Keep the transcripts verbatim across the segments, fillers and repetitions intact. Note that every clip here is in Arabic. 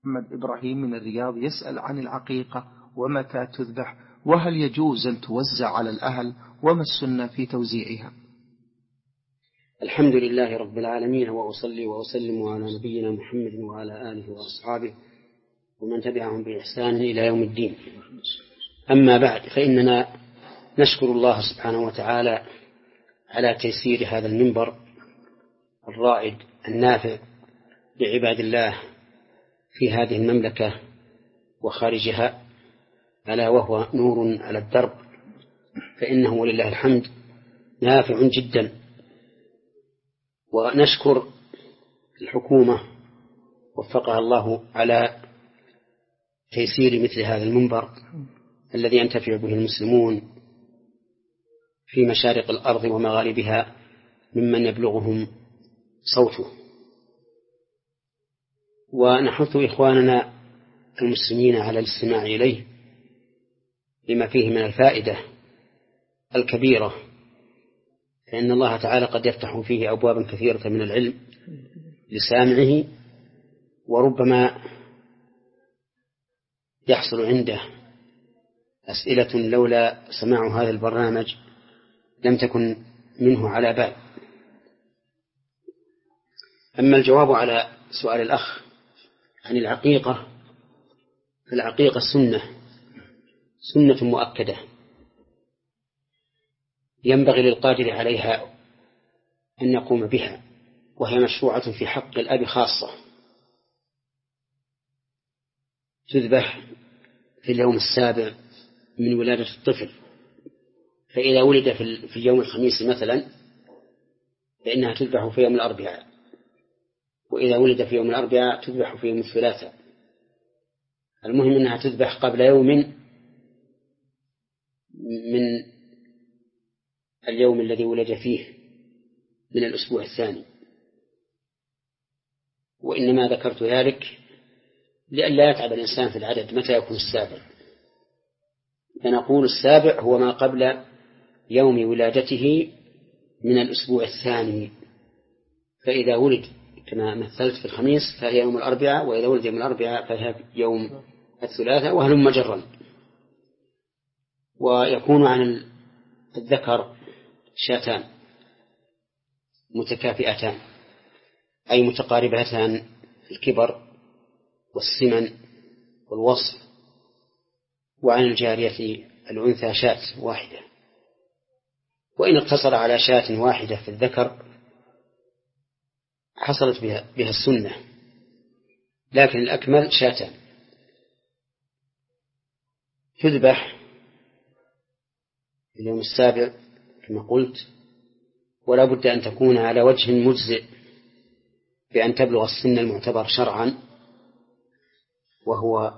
محمد إبراهيم من الرياض يسأل عن العقيقة ومتى تذبح، وهل يجوز أن توزع على الأهل، وما السنة في توزيعها؟ الحمد لله رب العالمين، وأصلي وأسلم على نبينا محمد وعلى آله وأصحابه ومن تبعهم بإحسان إلى يوم الدين. أما بعد، فإننا نشكر الله سبحانه وتعالى على تيسير هذا المنبر الرائد النافع لعباد الله في هذه المملكة وخارجها، ألا وهو نور على الدرب، فإنه ولله الحمد نافع جدا. ونشكر الحكومة وفقها الله على تيسير مثل هذا المنبر الذي ينتفع به المسلمون في مشارق الأرض ومغاربها ممن يبلغهم صوته. ونحث إخواننا المسلمين على الاستماع إليه لما فيه من الفائدة الكبيرة، فإن الله تعالى قد يفتح فيه أبوابا كثيرة من العلم لسامعه، وربما يحصل عنده أسئلة لولا سماع هذا البرنامج لم تكن منه على بال. أما الجواب على سؤال الأخ عن العقيقة، فالعقيقة سنة سنة مؤكدة ينبغي للقادر عليها أن يقوم بها، وهي مشروعة في حق الأب خاصة. تذبح في اليوم السابع من ولادة الطفل، فإذا ولد في اليوم الخميس مثلا فإنها تذبح في يوم الأربعاء، وإذا ولد في يوم الأربعاء تذبح في يوم الثلاثاء. المهم أنها تذبح قبل يوم من اليوم الذي ولد فيه من الأسبوع الثاني. وإنما ذكرت ذلك لئلا يتعب الإنسان في العدد متى يكون السابع، فنقول السابع هو ما قبل يوم ولادته من الأسبوع الثاني، فإذا ولد كما مثلت في الخميس فهي يوم الأربعاء، وإذا ولد يوم الأربعاء فهي يوم الثلاثاء، وهلم مجرا. ويكون عن الذكر شاتان متكافئتان، أي متقاربتان الكبر والسمن والوصف، وعن الجارية الأنثى شات واحدة. وإن اقتصر على شات واحدة في الذكر حصلت بها, بها السنة، لكن الأكمل شاتان. تذبح في اليوم السابع كما قلت، ولا بد أن تكون على وجه مجزئ بأن تبلغ السن المعتبر شرعا، وهو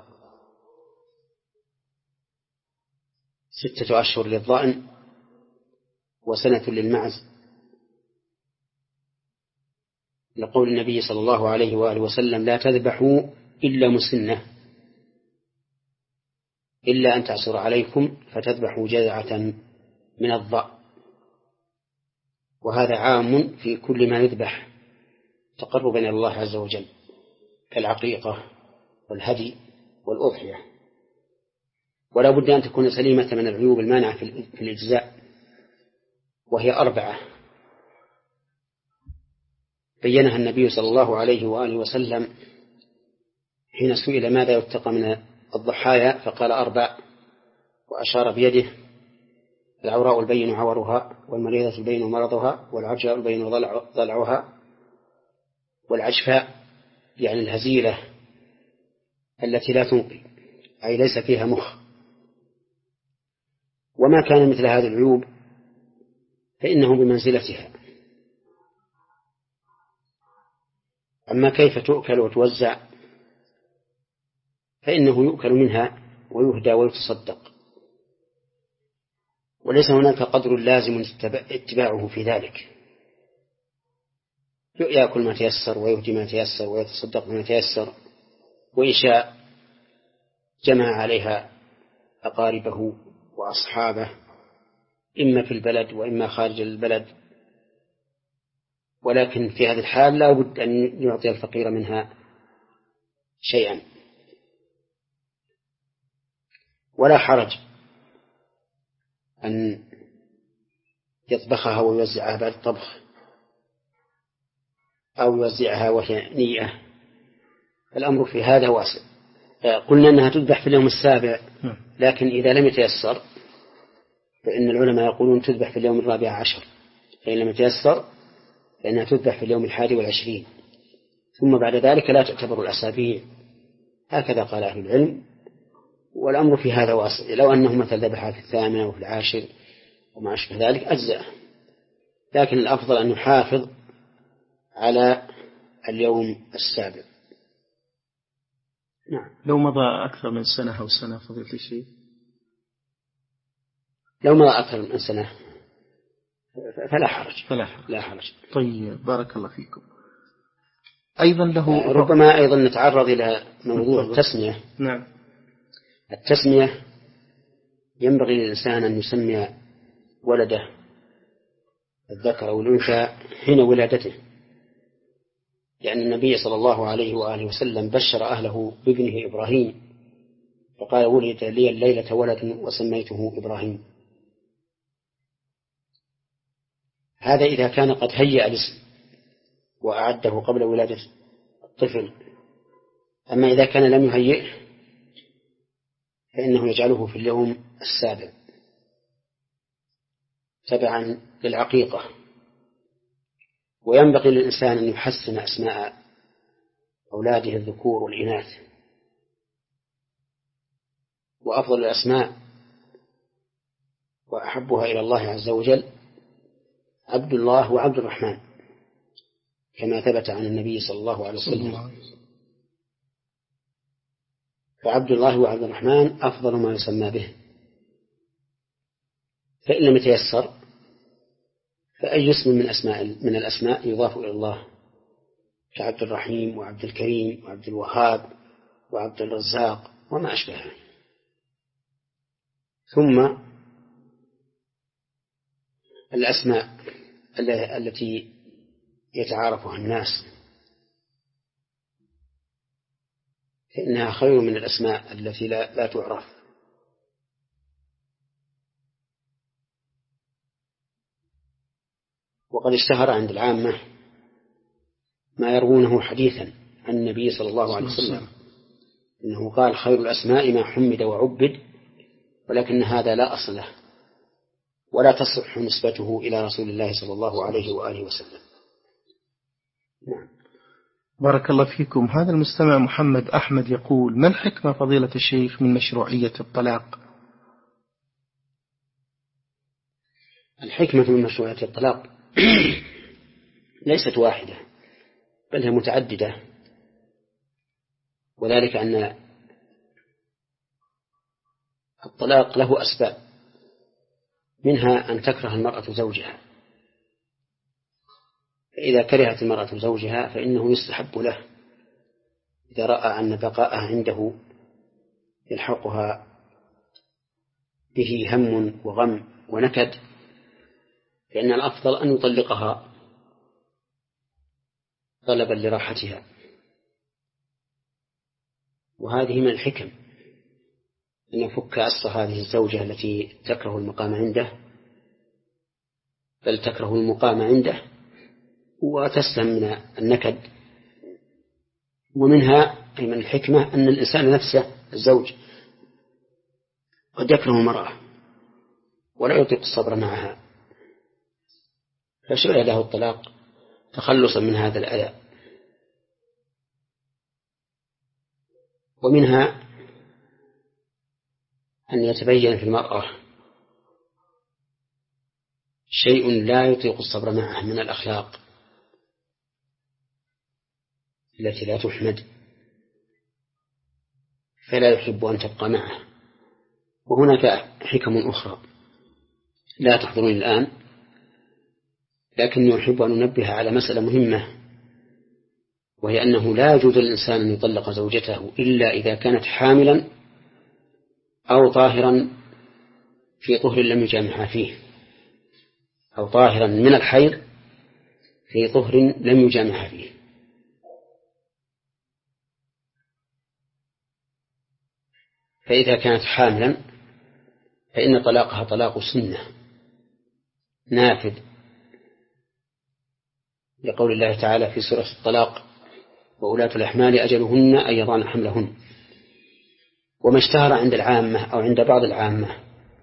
ستة أشهر للضأن وسنة للمعز، لقول النبي صلى الله عليه وآله وسلم: لا تذبحوا إلا مسنة، إلا أن تعصر عليكم فتذبحوا جذعة من الضأن. وهذا عام في كل ما يذبح تقربا إلى الله عز وجل كالعقيقة والهدي والأضحية. ولا بد أن تكون سليمة من العيوب المانعة في الإجزاء، وهي أربعة بينها النبي صلى الله عليه وآله وسلم حين سئل ماذا يتقى من الضحايا فقال: أربع، وأشار بيده: العوراء البين عورها، والمريضة البين مرضها، والعرجاء البين ضلعها، والعجفاء يعني الهزيلة التي لا تنقي، أي ليس فيها مخ. وما كان مثل هذه العيوب فإنه بمنزلتها. أما كيف تؤكل وتوزع فإنه يؤكل منها ويهدى ويتصدق، وليس هناك قدر لازم اتباعه في ذلك. يأكل ما تيسر ويهدي ما تيسر ويتصدق ما تيسر، وإن شاء جمع عليها أقاربه وأصحابه إما في البلد وإما خارج البلد، ولكن في هذه الحال لا بد أن يعطي الفقير منها شيئا. ولا حرج أن يطبخها ويوزعها بعد الطبخ أو يوزعها وهي نية. الأمر في هذا واسع. قلنا أنها تذبح في اليوم السابع، لكن إذا لم يتيسر فإن العلماء يقولون تذبح في اليوم الرابع عشر، فإن لم يتيسر فإنها تذبح في اليوم الحادي والعشرين، ثم بعد ذلك لا تعتبر الأسابيع. هكذا قال أهل العلم. والأمر في هذا واسع. لو أنه مثل ذبحها في الثامنة وفي العاشر وما أشبه ذلك أجزأ، لكن الأفضل أن يحافظ على اليوم السابع. نعم. لو مضى أكثر من سنة أو سنة فضيلة الشيخ، لو مضى أكثر من سنة فلا حرج. فلا حرج. لا حرج. طيب بارك الله فيكم. أيضا له ربما أيضا نتعرض إلى موضوع التسمية. نعم. التسمية ينبغي للإنسان أن يسمي ولده الذكر أو الأنثى حين ولادته، لأن النبي صلى الله عليه وآله وسلم بشر أهله بابنه إبراهيم فقال: ولد لي الليلة ولد وسميته إبراهيم. هذا إذا كان قد هيأ الاسم وأعده قبل ولادة الطفل. أما إذا كان لم يهيئه فإنه يجعله في اليوم السابع تبعا للعقيقة. وينبغي للإنسان أن يحسن أسماء أولاده الذكور والإناث. وأفضل الأسماء وأحبها إلى الله عز وجل عبد الله وعبد الرحمن، كما ثبت عن النبي صلى الله عليه وسلم. فعبد الله وعبد الرحمن أفضل ما يسمى به. فإن لم يتيسر فأي اسم من أسماء من الأسماء يضاف إلى الله، كعبد الرحيم وعبد الكريم وعبد الوهاب وعبد الرزاق وما أشبهه. ثم الأسماء التي يتعارفها الناس فإنها خير من الأسماء التي لا, لا تعرف. وقد اشتهر عند العامة ما يروونه حديثا عن النبي صلى الله عليه وسلم إنه قال: خير الأسماء ما حمد وعبد، ولكن هذا لا أصل له ولا تصح نسبته إلى رسول الله صلى الله عليه وآله وسلم. نعم. بارك الله فيكم. هذا المستمع محمد أحمد يقول: ما الحكمة فضيلة الشيخ من مشروعية الطلاق؟ الحكمة من مشروعية الطلاق ليست واحدة بل هي متعددة، وذلك أن الطلاق له أسباب، منها أن تكره المرأة زوجها، فإذا كرهت المرأة زوجها فإنه يستحب له إذا رأى أن بقاءها عنده يلحقها به هم وغم ونكد، فإن الأفضل أن يطلقها طلبا لراحتها. وهذه من الحكم أن يفك أسر هذه الزوجة التي تكره المقام عنده، بل تكره المقام عنده وتسلم من النكد. ومنها أي من الحكمة أن الإنسان نفسه الزوج قد يكره المرأة ولا يطيق الصبر معها، فشرع له الطلاق تخلصا من هذا الأذى. ومنها أن يتبين في المرأة شيء لا يطيق الصبر معه من الأخلاق التي لا تحمد، فلا يحب أن تبقى معه. وهناك حكم أخرى لا تحضرني الآن، لكني أحب أن أنبه على مسألة مهمة، وهي أنه لا يجوز للإنسان أن يطلق زوجته إلا إذا كانت حاملا أو طاهرا في طهر لم يجامعها فيه، أو طاهرا من الحيض في طهر لم يجامعها فيه. فإذا كانت حاملا فإن طلاقها طلاق سنة نافذ، لقول الله تعالى في سورة الطلاق: وأولاة الأحمال أجلهن أن يضعن حملهن. وما اشتهر عند العامة أو عند بعض العامة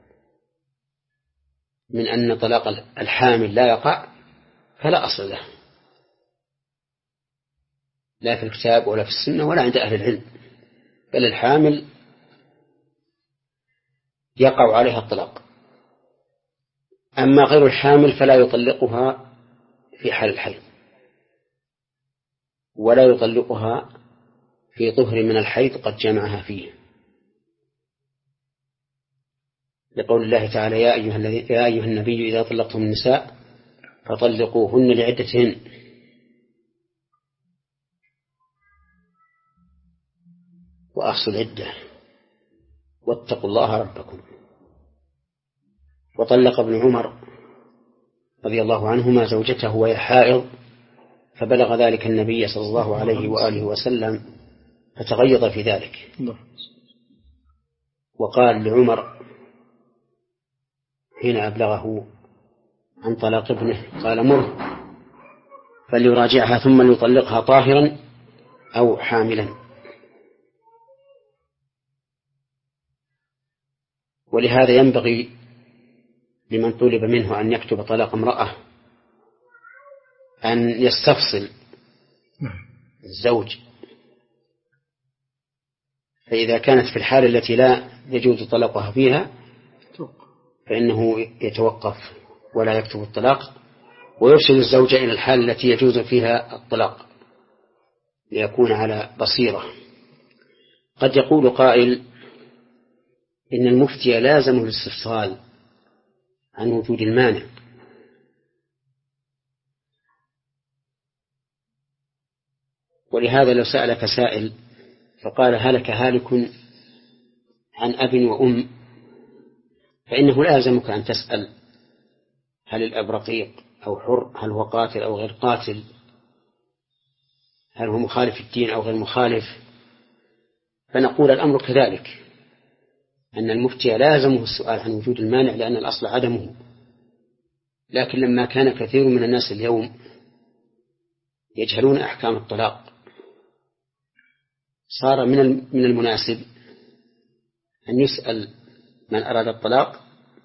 من أن طلاق الحامل لا يقع فلا أصل له، لا في الكتاب ولا في السنة ولا عند أهل العلم، بل الحامل يقع عليها الطلاق. أما غير الحامل فلا يطلقها في حال الحيض، ولا يطلقها في طهر من الحيض قد جمعها فيه، لقول الله تعالى: يا أيها, يا أيها النبي إذا طلقتم النساء فطلقوهن لعدتهن. وأحصوا العدة واتقوا الله ربكم. وطلق ابن عمر رضي الله عنهما زوجته وهي حائض، فبلغ ذلك النبي صلى الله عليه وآله وسلم فتغيظ في ذلك، وقال لعمر حين أبلغه عن طلاق ابنه، قال: مر فليراجعها ثم ليطلقها طاهرا أو حاملا. ولهذا ينبغي لمن طلب منه أن يكتب طلاق امرأة أن يستفصل الزوج، فإذا كانت في الحالة التي لا يجوز طلاقها فيها فإنه يتوقف ولا يكتب الطلاق، ويرشد الزوجة إلى الحالة التي يجوز فيها الطلاق ليكون على بصيرة. قد يقول قائل: إن المفتي لازمه الاستفصال عن وجود المانع، ولهذا لو سألك سائل فقال: هلك هالك عن أب وأم، فإنه لازمك أن تسأل: هل الأب رقيق أو حر؟ هل هو قاتل أو غير قاتل؟ هل هو مخالف الدين أو غير مخالف؟ فنقول الأمر كذلك، أن المفتي لازمه السؤال عن وجود المانع لأن الأصل عدمه. لكن لما كان كثير من الناس اليوم يجهلون أحكام الطلاق، صار من من المناسب أن يسأل من أراد الطلاق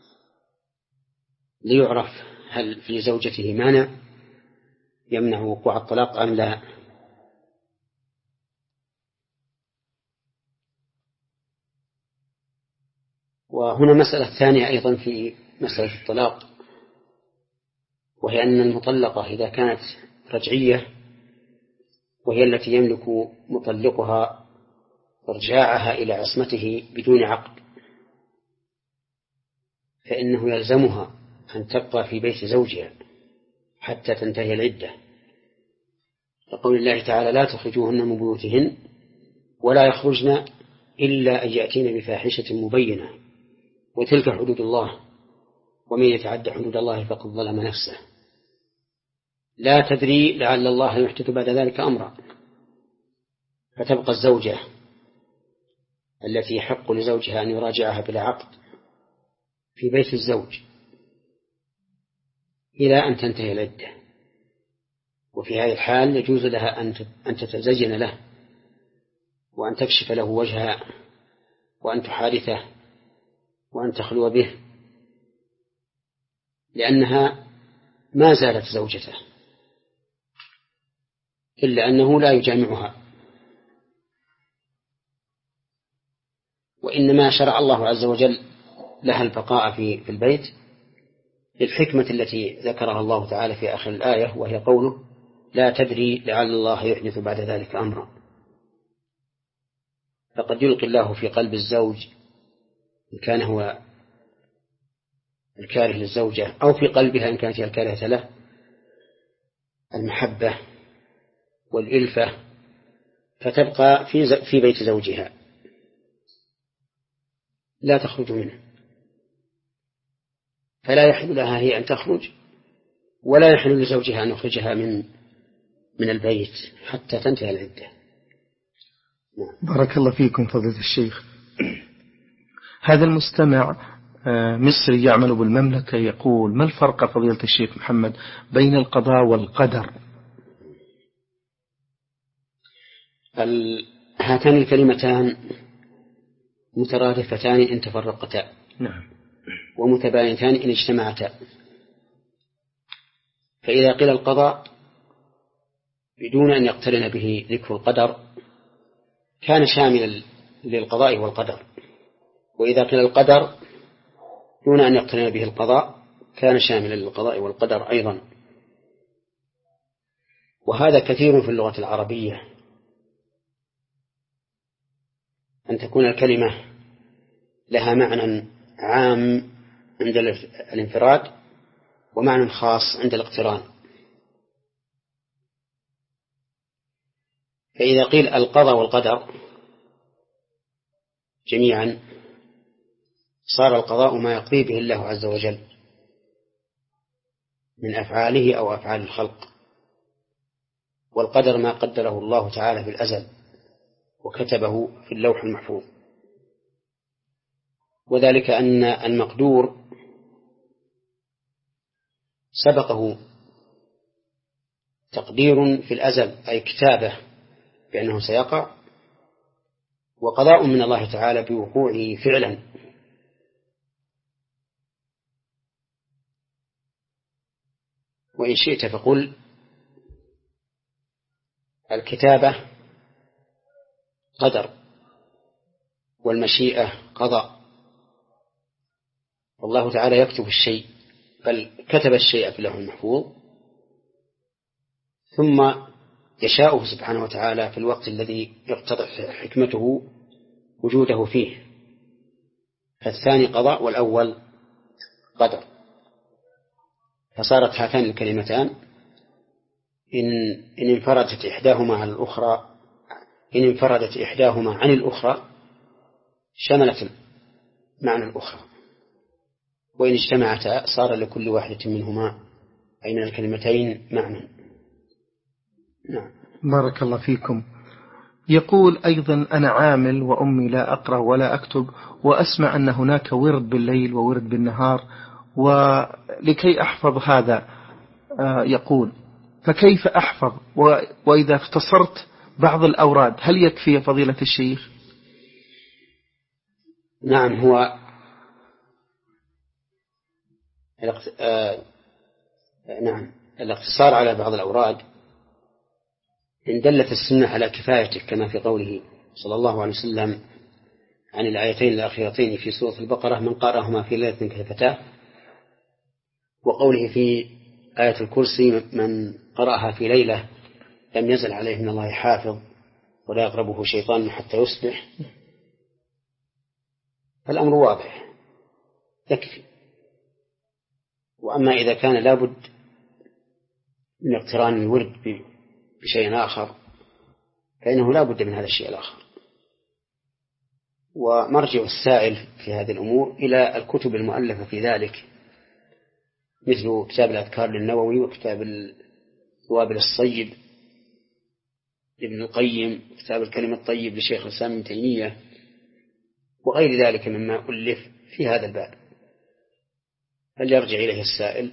ليعرف هل في زوجته مانع يمنع وقوع الطلاق أم لا. وهنا مسألة ثانية أيضا في مسألة الطلاق، وهي أن المطلقة إذا كانت رجعية وهي التي يملك مطلقها إرجاعها إلى عصمته بدون عقد، فإنه يلزمها أن تبقى في بيت زوجها حتى تنتهي العدة، لقول الله تعالى: لا تخرجوهن من بيوتهن ولا يخرجن إلا أن يأتين بفاحشة مبينة وتلك حدود الله ومن يتعدى حدود الله فقد ظلم نفسه. لا تدري لعل الله يحدث بعد ذلك أمرا، فتبقى الزوجة التي يحق لزوجها أن يراجعها بلا عقد في بيت الزوج إلى أن تنتهي العدة، وفي هذه الحال يجوز لها أن تتزين له وأن تكشف له وجهها وأن تحادثه وأن تخلو به، لأنها ما زالت زوجته إلا أنه لا يجامعها، وإنما شرع الله عز وجل لها البقاء في في البيت للحكمة التي ذكرها الله تعالى في آخر الآية، وهي قوله: لا تدري لعل الله يحدث بعد ذلك أمرا. فقد يلقي الله في قلب الزوج إن كان هو الكاره للزوجة أو في قلبها إن كانت هي الكارهة له المحبة والإلفة، فتبقى في في بيت زوجها لا تخرج منه، فلا يحل لها هي أن تخرج ولا يحل لزوجها أن يخرجها من من البيت حتى تنتهي العدة. بارك الله فيكم فضيلة الشيخ. هذا المستمع مصري يعمل بالمملكة يقول: ما الفرق فضيلة الشيخ محمد بين القضاء والقدر؟ هاتان الكلمتان مترادفتان إن تفرقتا، نعم، ومتباينتان إن اجتمعتا. فإذا قيل القضاء بدون أن يقترن به ذكر القدر كان شاملا للقضاء والقدر، وإذا قيل القدر دون أن يقترن به القضاء كان شاملا للقضاء والقدر أيضا. وهذا كثير في اللغة العربية، أن تكون الكلمة لها معنى عام عند الانفراد ومعنى خاص عند الاقتران. فإذا قيل القضاء والقدر جميعا صار القضاء ما يقضي به الله عز وجل من أفعاله أو أفعال الخلق، والقدر ما قدره الله تعالى في الأزل وكتبه في اللوح المحفوظ. وذلك أن المقدور سبقه تقدير في الأزل أي كتابة بأنه سيقع، وقضاء من الله تعالى بوقوعه فعلا. وإن شئت فقل الكتابة قدر والمشيئة قضاء. والله تعالى يكتب الشيء، بل كتب الشيء في اللوح المحفوظ ثم يشاءه سبحانه وتعالى في الوقت الذي يقتضي حكمته وجوده فيه، فالثاني قضاء والأول قدر. فصارت هاتان الكلمتان إن, إن انفردت إحداهما عن الأخرى إن انفردت إحداهما عن الأخرى شملت معنى الأخرى، وإن اجتمعتا صار لكل واحدة منهما أي من الكلمتين معنى. نعم. بارك الله فيكم. يقول أيضا: أنا عامل وأمي لا أقرأ ولا أكتب، وأسمع أن هناك ورد بالليل وورد بالنهار، ولكي أحفظ هذا يقول فكيف أحفظ؟ وإذا اختصرت بعض الأوراد هل يكفي فضيلة الشيخ؟ نعم، هو آه نعم الاقتصار على بعض الأوراد إن دلت السنة على كفايته، كما في قوله صلى الله عليه وسلم عن الآيتين الأخيرتين في سورة البقرة: من قرأهما في ليلة كفتاه، وقوله في آية الكرسي: من قرأها في ليلة لم يزل عليه من الله حافظ ولا يقربه شيطان حتى يصبح. فالأمر واضح يكفي. وأما إذا كان لابد من اقتران الورد بشيء آخر فإنه لا بد من هذا الشيء الآخر. ومرجع السائل في هذه الأمور إلى الكتب المؤلفة في ذلك، مثل كتاب الأذكار للنووي، وكتاب الوابل الصيب لابن القيم، كتاب الكلم الطيب لشيخ الإسلام ابن تيمية، وغير ذلك مما ألف في هذا الباب، فليرجع إليه السائل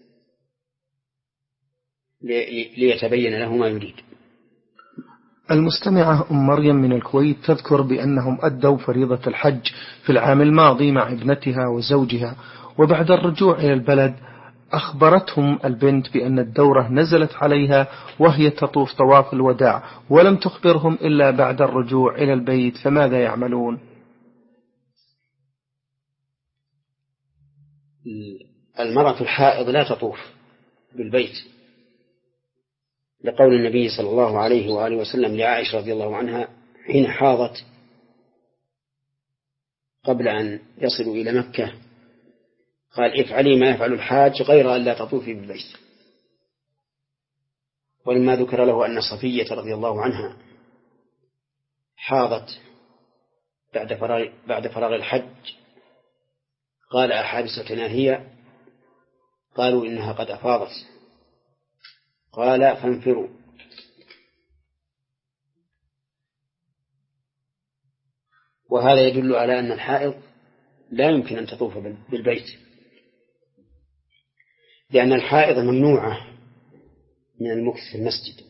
ليتبين له ما يريد. المستمعة أم مريم من الكويت تذكر بأنهم أدوا فريضة الحج في العام الماضي مع ابنتها وزوجها، وبعد الرجوع إلى البلد أخبرتهم البنت بأن الدورة نزلت عليها وهي تطوف طواف الوداع، ولم تخبرهم إلا بعد الرجوع إلى البيت، فماذا يعملون؟ المرأة الحائض لا تطوف بالبيت، لقول النبي صلى الله عليه وآله وسلم لعائشة رضي الله عنها حين حاضت قبل أن يصلوا إلى مكة: قال: افعلي ما يفعل الحاج غير أن لا تطوفي بالبيت. ولما ذكر له أن صفية رضي الله عنها حاضت بعد فراغ, بعد فراغ الحج قال: أحابستنا هي؟ قالوا: إنها قد أفاضت. قال: فانفروا. وهذا يدل على أن الحائض لا يمكن أن تطوف بالبيت، لأن الحائض ممنوعة من المكث في المسجد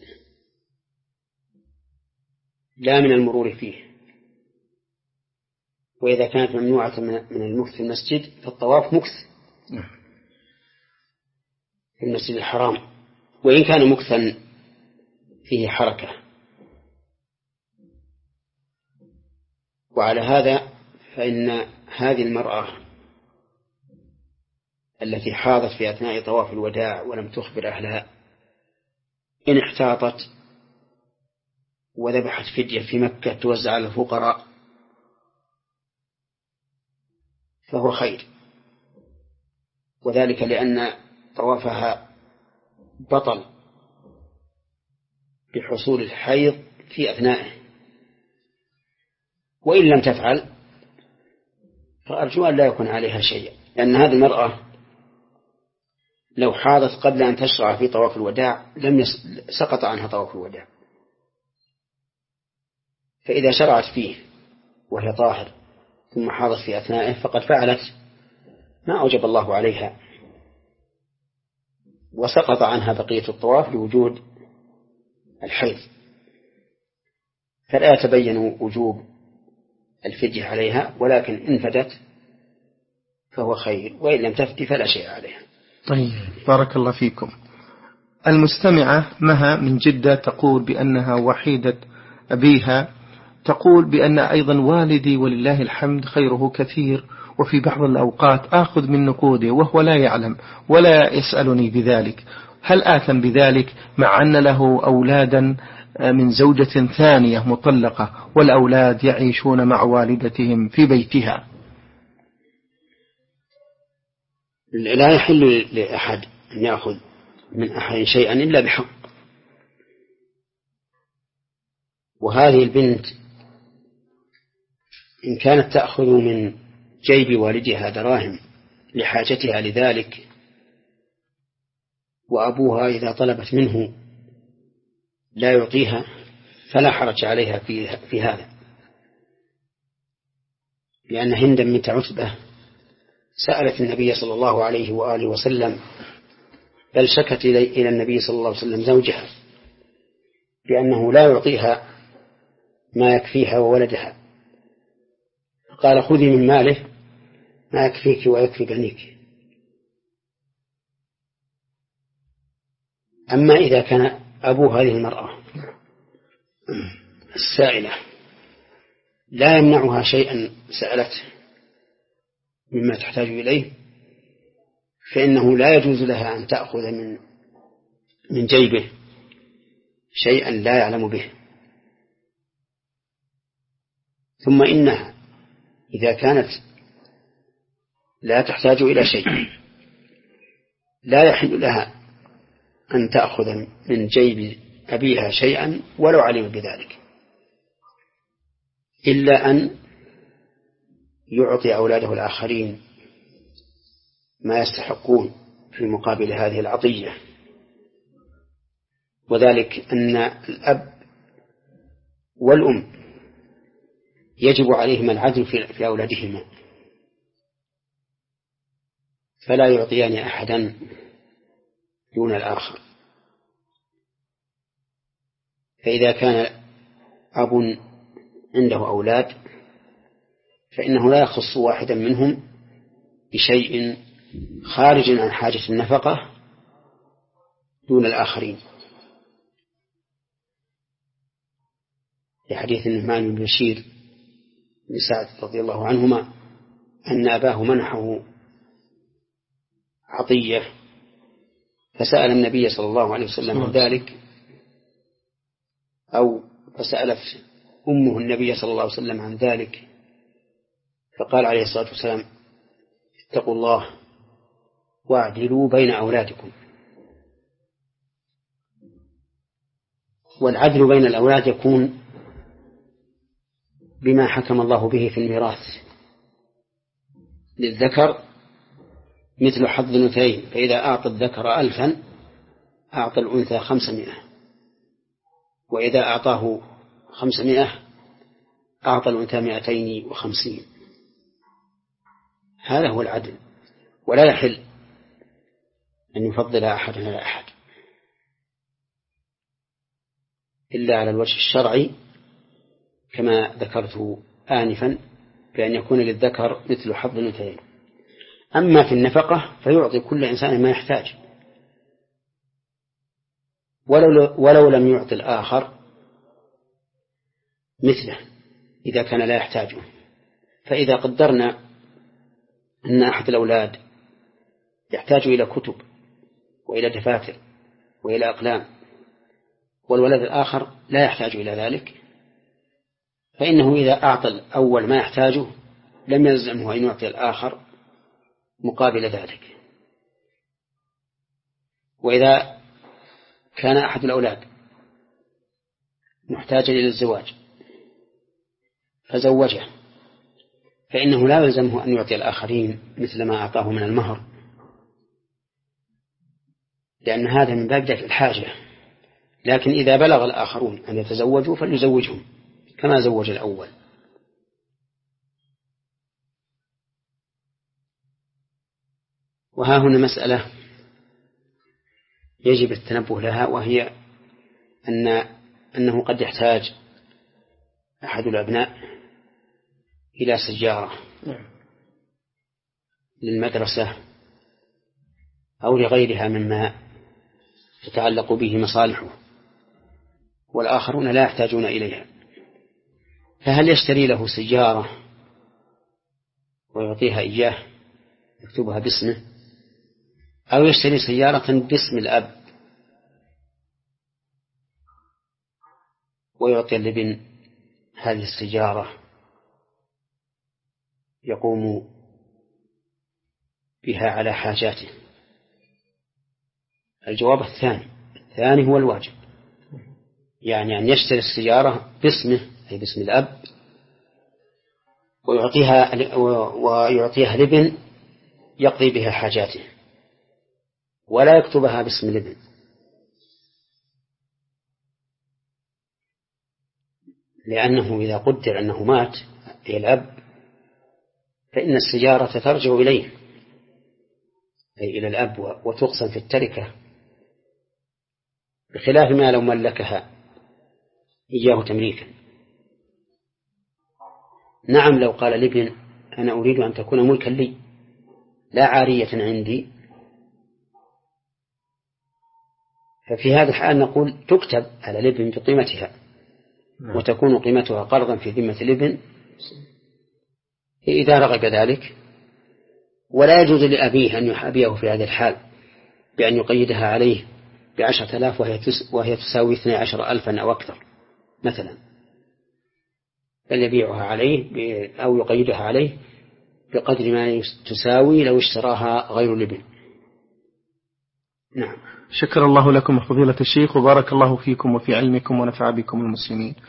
لا من المرور فيه. وإذا كانت ممنوعة من المكث في المسجد فالطواف مكث في المسجد الحرام، وإن كان مكثا فيه حركة. وعلى هذا فإن هذه المرأة التي حاضت في أثناء طواف الوداع ولم تخبر أهلها إن احتاطت وذبحت فدية في مكة توزع على الفقراء فهو خير، وذلك لأن طوافها بطل بحصول الحيض في أثنائه. وإن لم تفعل فأرجو أن لا يكون عليها شيء، لأن هذه المرأة لو حاضت قبل أن تشرع في طواف الوداع لم يس... سقط عنها طواف الوداع، فإذا شرعت فيه وهي طاهر ثم حاضت في أثنائه فقد فعلت ما أوجب الله عليها، وسقط عنها بقية الطواف لوجود الحيض، فلا يتبين وجوب الفدية عليها، ولكن إن فدت فهو خير، وإن لم تفد فلا شيء عليها. طيب، بارك الله فيكم. المستمعة مها من جدة تقول بأنها وحيدة أبيها، تقول بأن أيضا والدي ولله الحمد خيره كثير، وفي بعض الأوقات آخذ من نقوده وهو لا يعلم ولا يسألني بذلك، هل آثم بذلك مع أن له أولادا من زوجة ثانية مطلقة والأولاد يعيشون مع والدتهم في بيتها؟ لا يحل لأحد أن يأخذ من أحد شيئا إلا بحق. وهذه البنت إن كانت تأخذ من جيب والدها دراهم لحاجتها لذلك، وأبوها إذا طلبت منه لا يعطيها، فلا حرج عليها في, في هذا، لأن هند بنت عتبة سألت النبي صلى الله عليه وآله وسلم، بل شكت إلى النبي صلى الله عليه وسلم زوجها بأنه لا يعطيها ما يكفيها وولدها، قال خذي من ماله ما يكفيك ويكفي بنيك. أما إذا كان أبو هذه المرأة السائلة لا يمنعها شيئا سألته مما تحتاج إليه، فإنه لا يجوز لها أن تأخذ من من جيبه شيئا لا يعلم به. ثم إنها إذا كانت لا تحتاج إلى شيء لا يحل لها أن تأخذ من جيب أبيها شيئا ولو علم بذلك، إلا أن يعطي أولاده الآخرين ما يستحقون في مقابل هذه العطية، وذلك أن الأب والأم يجب عليهما العدل في أولادهما، فلا يعطيان أحدا دون الآخر. فإذا كان أب عنده أولاد فإنه لا يخص واحدا منهم بشيء خارج عن حاجة النفقة دون الآخرين، في حديث النعمان بن بشير بن سعد رضي الله عنهما أن أباه منحه عطية فسأل النبي صلى الله عليه وسلم عن ذلك، أو فسألت أمه النبي صلى الله عليه وسلم عن ذلك، فقال عليه الصلاة والسلام اتقوا الله واعدلوا بين أولادكم. والعدل بين الأولاد يكون بما حكم الله به في الميراث، للذكر مثل حظ الأنثيين، فإذا أعطى الذكر ألفا أعطى الأنثى خمسمائة، وإذا أعطاه خمسمائة أعطى الأنثى مائتين وخمسين. هذا هو العدل، ولا يحل أن يفضل أحد على أحد إلا على الوجه الشرعي كما ذكرت آنفا، بأن يكون للذكر مثل حظ الأنثيين. أما في النفقة فيعطي كل إنسان ما يحتاج، ولو, ولو لم يعطي الآخر مثله إذا كان لا يحتاجه. فإذا قدرنا أن أحد الأولاد يحتاج إلى كتب وإلى دفاتر وإلى أقلام، والولد الآخر لا يحتاج إلى ذلك، فإنه إذا أعطى الأول ما يحتاجه لم يلزمه أن يعطي الآخر مقابل ذلك. وإذا كان أحد الأولاد محتاجا إلى الزواج فزوجه، فإنه لا يلزمه أن يعطي الآخرين مثل ما أعطاه من المهر، لأن هذا من باب دفع الحاجة. لكن إذا بلغ الآخرون أن يتزوجوا فليزوجهم كما زوج الأول. وها هنا مسألة يجب التنبه لها، وهي أن أنه قد يحتاج أحد الأبناء إلى سيارة للمدرسة أو لغيرها مما تتعلق به مصالحه، والآخرون لا يحتاجون إليها، فهل يشتري له سيارة ويعطيها إياه يكتبها باسمه، أو يشتري سيارة باسم الأب ويعطي الابن هذه السيارة يقوم بها على حاجاته؟ الجواب الثاني الثاني هو الواجب، يعني أن يشتري السيارة باسمه أي باسم الأب ويعطيها ويعطيها الابن يقضي بها حاجاته، ولا يكتبها باسم الابن، لأنه إذا قدر أنه مات أي الأب فإن السيارة ترجع إليه أي إلى الأب وتقسم في التركة، بخلاف ما لو ملكها إياه تمليكا. نعم لو قال الابن أنا أريد أن تكون ملكا لي لا عارية عندي، ففي هذا الحال نقول تكتب على الابن بقيمتها وتكون قيمتها قرضا في ذمة الابن إذا رغب ذلك، ولا يجوز لأبيه أن يحابيه في هذه الحال بأن يقيدها عليه بعشرة آلاف وهي تساوي اثني عشر ألفا أو أكثر مثلا، بل يبيعها عليه أو يقيدها عليه بقدر ما تساوي لو اشتراها غير الابن. نعم. شكر الله لكم فضيلة الشيخ وبارك الله فيكم وفي علمكم ونفع بكم المسلمين.